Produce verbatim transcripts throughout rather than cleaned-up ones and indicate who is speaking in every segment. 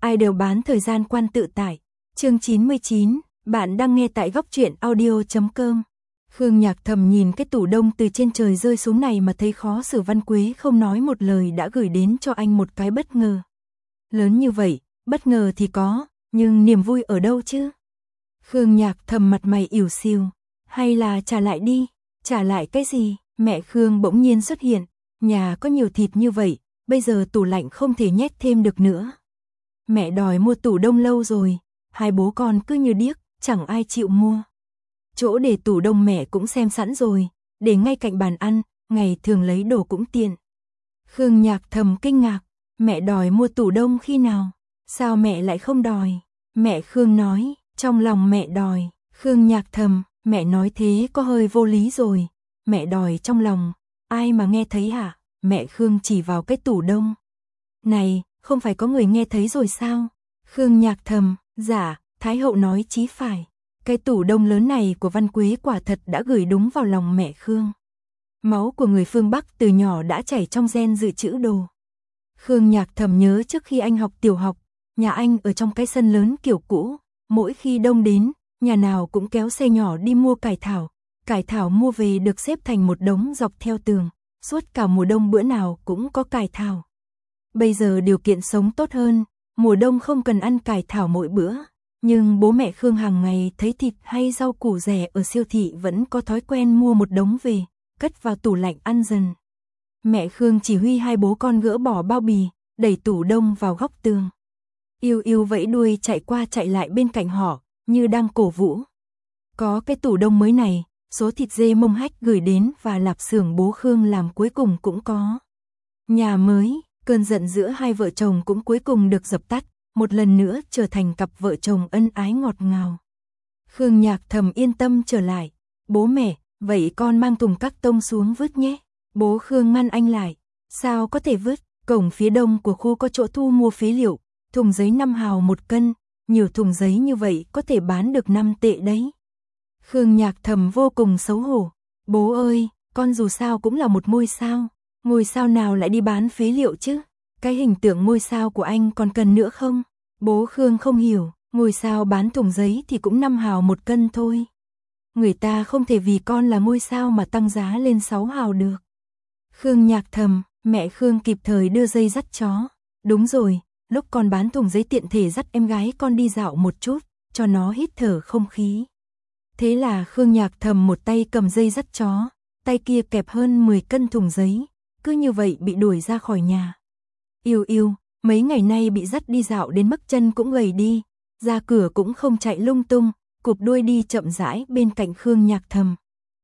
Speaker 1: ai đều bán thời gian quan tự tại. Chương chín mươi chín, bạn đang nghe tại góc truyện audio chấm com. Khương Nhạc Thầm nhìn cái tủ đông từ trên trời rơi xuống này mà thấy khó xử. Văn Quế không nói một lời đã gửi đến cho anh một cái bất ngờ. Lớn như vậy, bất ngờ thì có, nhưng niềm vui ở đâu chứ? Khương Nhạc Thầm mặt mày ỉu xìu, hay là trả lại đi? Trả lại cái gì? Mẹ Khương bỗng nhiên xuất hiện, nhà có nhiều thịt như vậy, bây giờ tủ lạnh không thể nhét thêm được nữa. Mẹ đòi mua tủ đông lâu rồi, hai bố con cứ như điếc, chẳng ai chịu mua. Chỗ để tủ đông mẹ cũng xem sẵn rồi, để ngay cạnh bàn ăn, ngày thường lấy đồ cũng tiện. Khương Nhạc Thầm kinh ngạc, mẹ đòi mua tủ đông khi nào? Sao mẹ lại không đòi? Mẹ Khương nói, trong lòng mẹ đòi. Khương Nhạc Thầm, mẹ nói thế có hơi vô lý rồi. Mẹ đòi trong lòng, ai mà nghe thấy hả? Mẹ Khương chỉ vào cái tủ đông. Này, không phải có người nghe thấy rồi sao? Khương Nhạc Thầm, dạ, Thái hậu nói chí phải. Cái tủ đông lớn này của Văn Quế quả thật đã gửi đúng vào lòng mẹ Khương. Máu của người phương Bắc từ nhỏ đã chảy trong gen dự trữ đồ. Khương Nhạc Thầm nhớ trước khi anh học tiểu học, nhà anh ở trong cái sân lớn kiểu cũ, mỗi khi đông đến, nhà nào cũng kéo xe nhỏ đi mua cải thảo. Cải thảo mua về được xếp thành một đống dọc theo tường, suốt cả mùa đông bữa nào cũng có cải thảo. Bây giờ điều kiện sống tốt hơn, mùa đông không cần ăn cải thảo mỗi bữa, nhưng bố mẹ Khương hàng ngày thấy thịt hay rau củ rẻ ở siêu thị vẫn có thói quen mua một đống về, cất vào tủ lạnh ăn dần. Mẹ Khương chỉ huy hai bố con gỡ bỏ bao bì, đẩy tủ đông vào góc tường. Yêu Yêu vẫy đuôi chạy qua chạy lại bên cạnh họ, như đang cổ vũ. Có cái tủ đông mới này, số thịt dê mông hách gửi đến và lạp xưởng bố Khương làm cuối cùng cũng có. Nhà mới, cơn giận giữa hai vợ chồng cũng cuối cùng được dập tắt, một lần nữa trở thành cặp vợ chồng ân ái ngọt ngào. Khương Nhạc Thầm yên tâm trở lại, bố mẹ, vậy con mang thùng các tông xuống vứt nhé. Bố Khương ngăn anh lại, sao có thể vứt, cổng phía đông của khu có chỗ thu mua phế liệu, thùng giấy năm hào một cân, nhiều thùng giấy như vậy có thể bán được năm tệ đấy. Khương Nhạc Thầm vô cùng xấu hổ, bố ơi, con dù sao cũng là một ngôi sao, ngôi sao nào lại đi bán phế liệu chứ? Cái hình tượng ngôi sao của anh còn cần nữa không? Bố Khương không hiểu, ngôi sao bán thùng giấy thì cũng năm hào một cân thôi. Người ta không thể vì con là ngôi sao mà tăng giá lên sáu hào được. Khương Nhạc Thầm, mẹ Khương kịp thời đưa dây dắt chó. Đúng rồi, lúc con bán thùng giấy tiện thể dắt em gái con đi dạo một chút, cho nó hít thở không khí. Thế là Khương Nhạc Thầm một tay cầm dây dắt chó, tay kia kẹp hơn mười cân thùng giấy, cứ như vậy bị đuổi ra khỏi nhà. Yêu Yêu, mấy ngày nay bị dắt đi dạo đến mức chân cũng gầy đi, ra cửa cũng không chạy lung tung, cụp đuôi đi chậm rãi bên cạnh Khương Nhạc Thầm.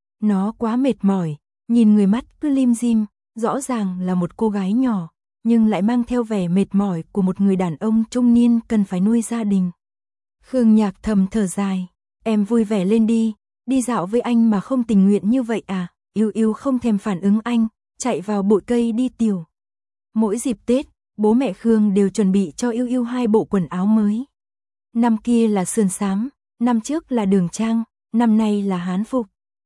Speaker 1: Nó quá mệt mỏi, nhìn người mắt cứ lim dim, rõ ràng là một cô gái nhỏ, nhưng lại mang theo vẻ mệt mỏi của một người đàn ông trung niên cần phải nuôi gia đình. Khương Nhạc Thầm thở dài, em vui vẻ lên đi, đi dạo với anh mà không tình nguyện như vậy à? Yêu Yêu không thèm phản ứng anh, chạy vào bụi cây đi tiểu. Mỗi dịp Tết, bố mẹ Khương đều chuẩn bị cho Yêu Yêu hai bộ quần áo mới. Năm kia là sườn xám, năm trước là đường trang, năm nay là hán phục.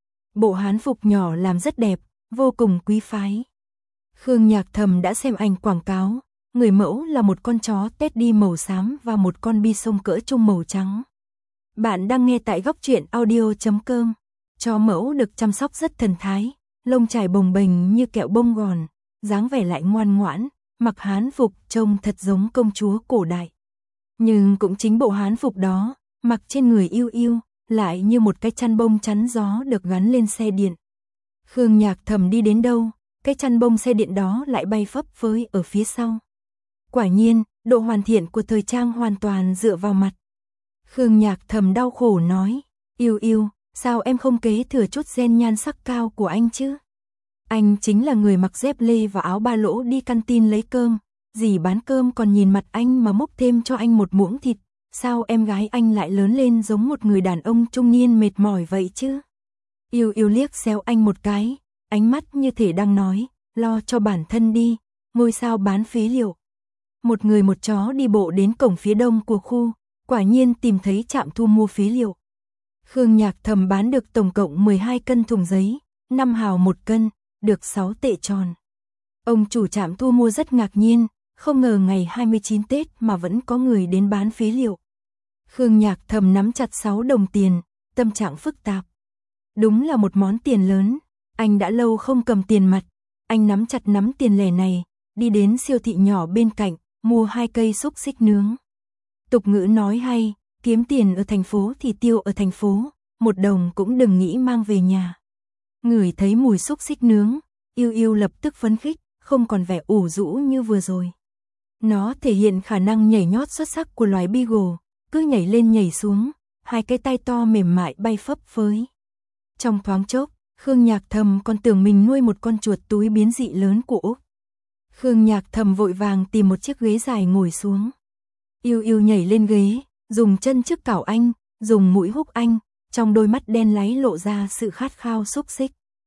Speaker 1: Bộ hán phục nhỏ làm rất đẹp, vô cùng quý phái. Khương Nhạc Thầm đã xem ảnh quảng cáo, người mẫu là một con chó Teddy màu xám và một con bison cỡ trung màu trắng. Bạn đang nghe tại góc truyện audio chấm com. Chó mẫu được chăm sóc rất thần thái, lông trải bồng bềnh như kẹo bông gòn, dáng vẻ lại ngoan ngoãn, mặc hán phục trông thật giống công chúa cổ đại. Nhưng cũng chính bộ hán phục đó, mặc trên người Yêu Yêu, lại như một cái chăn bông chắn gió được gắn lên xe điện. Khương Nhạc Thầm đi đến đâu, cái chăn bông xe điện đó lại bay phấp phới ở phía sau. Quả nhiên, độ hoàn thiện của thời trang hoàn toàn dựa vào mặt. Khương Nhạc Thầm đau khổ nói, Yêu Yêu, sao em không kế thừa chút gen nhan sắc cao của anh chứ? Anh chính là người mặc dép lê và áo ba lỗ đi canteen lấy cơm, dì bán cơm còn nhìn mặt anh mà múc thêm cho anh một muỗng thịt, sao em gái anh lại lớn lên giống một người đàn ông trung niên mệt mỏi vậy chứ? Yêu Yêu liếc xéo anh một cái, ánh mắt như thể đang nói, lo cho bản thân đi, ngôi sao bán phế liệu. Một người một chó đi bộ đến cổng phía đông của khu, quả nhiên tìm thấy trạm thu mua phế liệu. Khương Nhạc Thầm bán được tổng cộng mười hai cân thùng giấy, năm hào một cân, được sáu tệ tròn. Ông chủ trạm thu mua rất ngạc nhiên, không ngờ ngày hai mươi chín Tết mà vẫn có người đến bán phế liệu. Khương Nhạc Thầm nắm chặt sáu đồng tiền, tâm trạng phức tạp. Đúng là một món tiền lớn, anh đã lâu không cầm tiền mặt, anh nắm chặt nắm tiền lẻ này, đi đến siêu thị nhỏ bên cạnh, mua hai cây xúc xích nướng. Tục ngữ nói hay, kiếm tiền ở thành phố thì tiêu ở thành phố, một đồng cũng đừng nghĩ mang về nhà. Ngửi thấy mùi xúc xích nướng, Yêu Yêu lập tức phấn khích, không còn vẻ ủ rũ như vừa rồi. Nó thể hiện khả năng nhảy nhót xuất sắc của loài Beagle, cứ nhảy lên nhảy xuống, hai cái tay to mềm mại bay phấp phới. Trong thoáng chốc, Khương Nhạc Thầm còn tưởng mình nuôi một con chuột túi biến dị lớn của Úc. Khương Nhạc Thầm vội vàng tìm một chiếc ghế dài ngồi xuống. Yêu Yêu nhảy lên ghế, dùng chân trước cảo anh, dùng mũi húc anh, trong đôi mắt đen láy lộ ra sự khát khao xúc xích.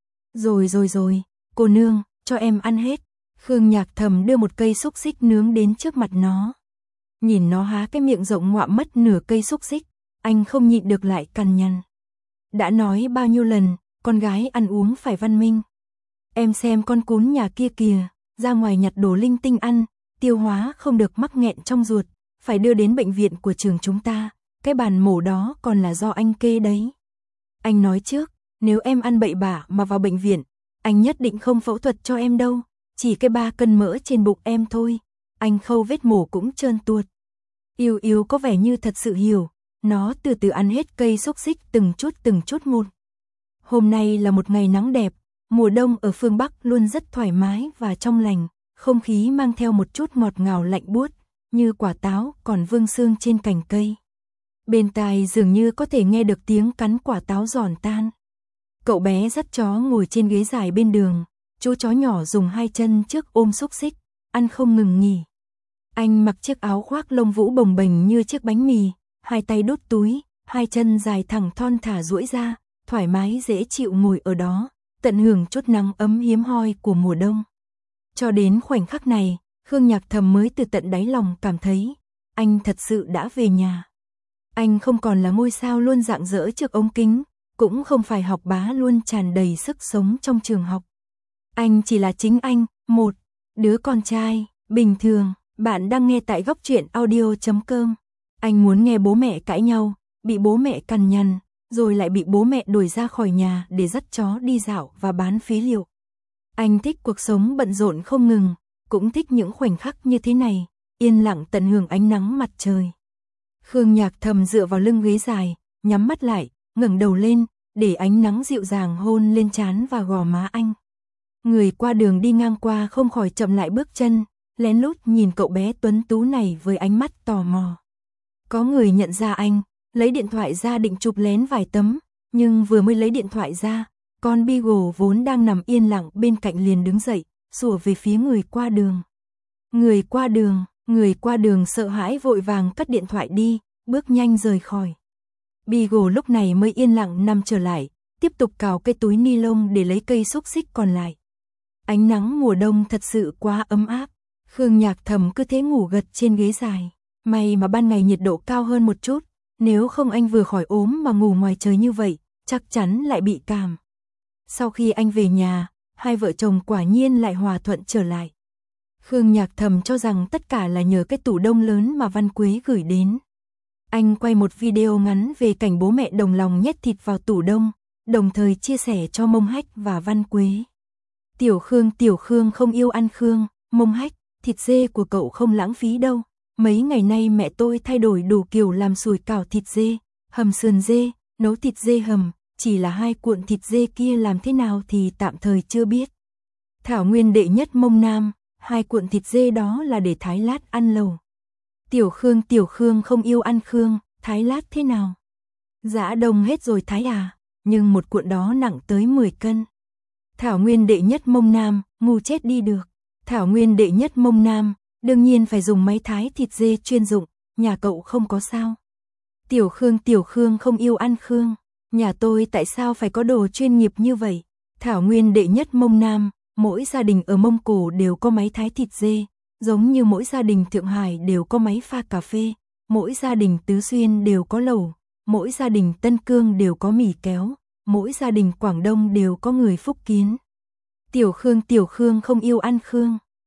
Speaker 1: Rồi rồi rồi, cô nương, cho em ăn hết. Khương Nhạc Thầm đưa một cây xúc xích nướng đến trước mặt nó. Nhìn nó há cái miệng rộng ngoạm mất nửa cây xúc xích, anh không nhịn được lại cằn nhằn. Đã nói bao nhiêu lần, con gái ăn uống phải văn minh. Em xem con cún nhà kia kìa, ra ngoài nhặt đồ linh tinh ăn, tiêu hóa không được mắc nghẹn trong ruột, phải đưa đến bệnh viện của trường chúng ta, cái bàn mổ đó còn là do anh kê đấy. Anh nói trước, nếu em ăn bậy bạ mà vào bệnh viện, anh nhất định không phẫu thuật cho em đâu, chỉ cái ba cân mỡ trên bụng em thôi, anh khâu vết mổ cũng trơn tuột. Yêu Yêu có vẻ như thật sự hiểu, nó từ từ ăn hết cây xúc xích từng chút từng chút một. Hôm nay là một ngày nắng đẹp, mùa đông ở phương Bắc luôn rất thoải mái và trong lành, không khí mang theo một chút ngọt ngào lạnh buốt, như quả táo còn vương sương trên cành cây. Bên tai dường như có thể nghe được tiếng cắn quả táo giòn tan. Cậu bé dắt chó ngồi trên ghế dài bên đường, chú chó nhỏ dùng hai chân trước ôm xúc xích, ăn không ngừng nghỉ. Anh mặc chiếc áo khoác lông vũ bồng bềnh như chiếc bánh mì, hai tay đút túi, hai chân dài thẳng thon thả duỗi ra, thoải mái dễ chịu ngồi ở đó, tận hưởng chút nắng ấm hiếm hoi của mùa đông. Cho đến khoảnh khắc này, Khương Nhạc Thầm mới từ tận đáy lòng cảm thấy, anh thật sự đã về nhà. Anh không còn là ngôi sao luôn rạng rỡ trước ống kính, cũng không phải học bá luôn tràn đầy sức sống trong trường học. Anh chỉ là chính anh, một đứa con trai, bình thường. Bạn đang nghe tại góc truyện audio chấm com. Anh muốn nghe bố mẹ cãi nhau, bị bố mẹ cằn nhằn, rồi lại bị bố mẹ đuổi ra khỏi nhà để dắt chó đi dạo và bán phế liệu. Anh thích cuộc sống bận rộn không ngừng, cũng thích những khoảnh khắc như thế này, yên lặng tận hưởng ánh nắng mặt trời. Khương Nhạc Thầm dựa vào lưng ghế dài, nhắm mắt lại, ngẩng đầu lên, để ánh nắng dịu dàng hôn lên trán và gò má anh. Người qua đường đi ngang qua không khỏi chậm lại bước chân, lén lút nhìn cậu bé tuấn tú này với ánh mắt tò mò. Có người nhận ra anh, lấy điện thoại ra định chụp lén vài tấm, nhưng vừa mới lấy điện thoại ra, con Beagle vốn đang nằm yên lặng bên cạnh liền đứng dậy, sủa về phía người qua đường. Người qua đường, người qua đường sợ hãi vội vàng cất điện thoại đi, bước nhanh rời khỏi. Beagle lúc này mới yên lặng nằm trở lại, tiếp tục cào cái túi ni lông để lấy cây xúc xích còn lại. Ánh nắng mùa đông thật sự quá ấm áp. Khương Nhạc Thầm cứ thế ngủ gật trên ghế dài. May mà ban ngày nhiệt độ cao hơn một chút, nếu không anh vừa khỏi ốm mà ngủ ngoài trời như vậy, chắc chắn lại bị cảm. Sau khi anh về nhà, hai vợ chồng quả nhiên lại hòa thuận trở lại. Khương Nhạc Thầm cho rằng tất cả là nhờ cái tủ đông lớn mà Văn Quế gửi đến. Anh quay một video ngắn về cảnh bố mẹ đồng lòng nhét thịt vào tủ đông, đồng thời chia sẻ cho Mông Hách và Văn Quế. Tiểu Khương Tiểu Khương không yêu ăn Khương, Mông Hách, thịt dê của cậu không lãng phí đâu. Mấy ngày nay mẹ tôi thay đổi đủ kiểu làm sủi cảo thịt dê, hầm sườn dê, nấu thịt dê hầm, chỉ là hai cuộn thịt dê kia làm thế nào thì tạm thời chưa biết. Thảo nguyên đệ nhất Mông Nam, hai cuộn thịt dê đó là để thái lát ăn lẩu. Tiểu Khương Tiểu Khương không yêu ăn Khương, thái lát thế nào? Giã đông hết rồi thái à, nhưng một cuộn đó nặng tới mười cân. Thảo nguyên đệ nhất Mông Nam, ngu chết đi được. Thảo nguyên đệ nhất Mông Nam, đương nhiên phải dùng máy thái thịt dê chuyên dụng, nhà cậu không có sao? Tiểu Khương Tiểu Khương không yêu ăn Khương, nhà tôi tại sao phải có đồ chuyên nghiệp như vậy? Thảo nguyên đệ nhất Mông Nam, mỗi gia đình ở Mông Cổ đều có máy thái thịt dê, giống như mỗi gia đình Thượng Hải đều có máy pha cà phê, mỗi gia đình Tứ Xuyên đều có lẩu, mỗi gia đình Tân Cương đều có mì kéo, mỗi gia đình Quảng Đông đều có người Phúc Kiến. Tiểu Khương Tiểu Khương không yêu ăn Khương,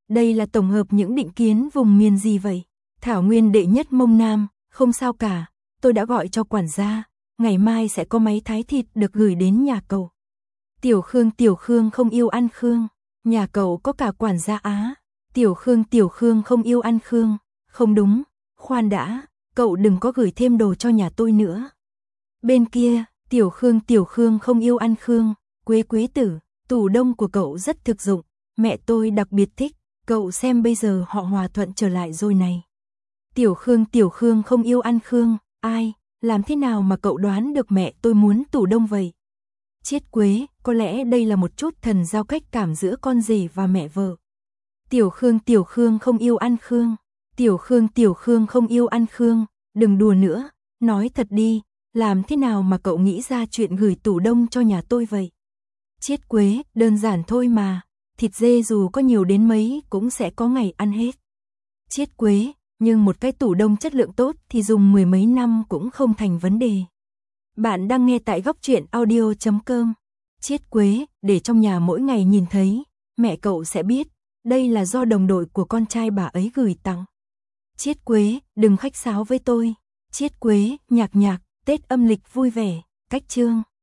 Speaker 1: Đây là tổng hợp những định kiến vùng miền gì vậy? Thảo nguyên đệ nhất Mông Nam, không sao cả, tôi đã gọi cho quản gia, ngày mai sẽ có máy thái thịt được gửi đến nhà cậu. Tiểu Khương Tiểu Khương không yêu ăn Khương, nhà cậu có cả quản gia Á. Tiểu Khương Tiểu Khương không yêu ăn Khương, không đúng, khoan đã, cậu đừng có gửi thêm đồ cho nhà tôi nữa. Bên kia, Tiểu Khương Tiểu Khương không yêu ăn Khương, Quế Quế tử, tủ đông của cậu rất thực dụng, mẹ tôi đặc biệt thích, cậu xem bây giờ họ hòa thuận trở lại rồi này. Tiểu Khương Tiểu Khương không yêu ăn Khương, ai, làm thế nào mà cậu đoán được mẹ tôi muốn tủ đông vậy? Chiết Quế, có lẽ đây là một chút thần giao cách cảm giữa con rể và mẹ vợ. Tiểu Khương Tiểu Khương không yêu ăn Khương, Tiểu Khương Tiểu Khương không yêu ăn Khương, đừng đùa nữa, nói thật đi, làm thế nào mà cậu nghĩ ra chuyện gửi tủ đông cho nhà tôi vậy? Chiết Quế, đơn giản thôi mà, thịt dê dù có nhiều đến mấy cũng sẽ có ngày ăn hết. Chiết Quế, nhưng một cái tủ đông chất lượng tốt thì dùng mười mấy năm cũng không thành vấn đề. Bạn đang nghe tại góc truyện audio chấm com. Chiết Quế, để trong nhà mỗi ngày nhìn thấy, mẹ cậu sẽ biết, đây là do đồng đội của con trai bà ấy gửi tặng. Chiết Quế, đừng khách sáo với tôi. Chiết Quế, nhạc nhạc, Tết âm lịch vui vẻ, cách chương.